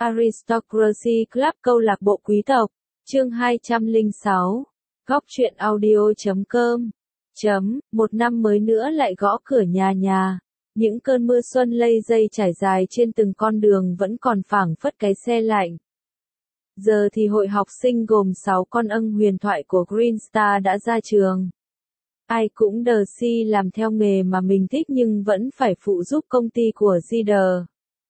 Aristocracy Club câu lạc bộ quý tộc, chương 206, góc truyện audio.com. Một năm mới nữa lại gõ cửa nhà nhà. Những cơn mưa xuân lây dây trải dài trên từng con đường vẫn còn phảng phất cái se lạnh. Giờ thì hội học sinh gồm 6 con ưng huyền thoại của Green Star đã ra trường. Ai cũng đờ si làm theo nghề mà mình thích nhưng vẫn phải phụ giúp công ty của Zider.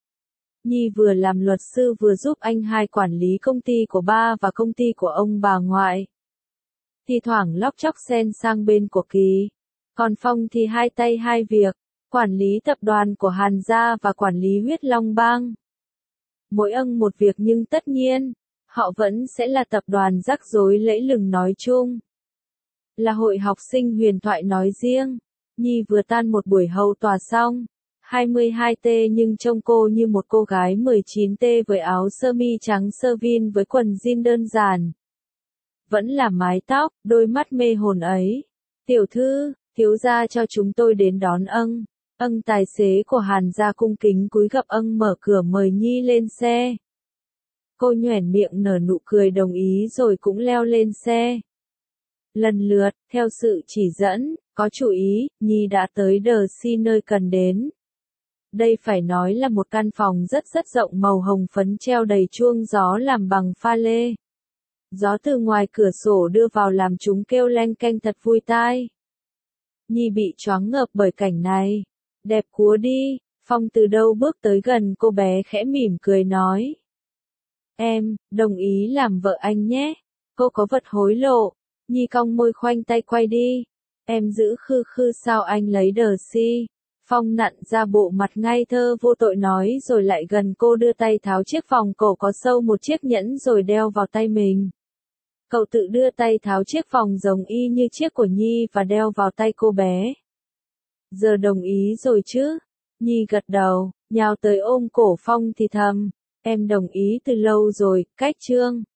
Nhi vừa làm luật sư vừa giúp anh hai quản lý công ty của ba và công ty của ông bà ngoại. Thì thoảng lóc chóc xen sang bên của Kỳ. Còn Phong thì hai tay hai việc, quản lý tập đoàn của Hàn Gia và quản lý Huyết Long Bang. Mỗi ưng một việc nhưng tất nhiên, họ vẫn sẽ là tập đoàn rắc rối lẫy lừng nói chung. Là hội học sinh huyền thoại nói riêng. Nhi vừa tan một buổi hầu tòa xong. 22T nhưng trông cô như một cô gái 19T với áo sơ mi trắng sơ vin với quần jean đơn giản. Vẫn là mái tóc, đôi mắt mê hồn ấy. Tiểu thư, thiếu gia cho chúng tôi đến đón ưng. Ưng tài xế của Hàn Gia cung kính cúi gập ưng mở cửa mời Nhi lên xe. Cô nhoẻn miệng nở nụ cười đồng ý rồi cũng leo lên xe. Lần lượt, theo sự chỉ dẫn, có chú ý, Nhi đã tới The nơi cần đến. Đây phải nói là một căn phòng rất rộng màu hồng phấn treo đầy chuông gió làm bằng pha lê. Gió từ ngoài cửa sổ đưa vào làm chúng kêu leng keng thật vui tai. Nhi bị choáng ngợp bởi cảnh này. Đẹp quá đi, Phong từ đâu bước tới gần cô bé khẽ mỉm cười nói. Em, đồng ý làm vợ anh nhé. Cô có vật hối lộ. Nhi cong môi khoanh tay quay đi. Em giữ khư sao anh lấy si. Phong nặn ra bộ mặt ngây thơ vô tội nói rồi lại gần cô đưa tay tháo chiếc vòng cổ có sâu một chiếc nhẫn rồi đeo vào tay mình. Cậu tự đưa tay tháo chiếc vòng giống y như chiếc của Nhi và đeo vào tay cô bé. Giờ đồng ý rồi chứ? Nhi gật đầu, nhào tới ôm cổ Phong thì thầm. Em đồng ý từ lâu rồi, cách chương.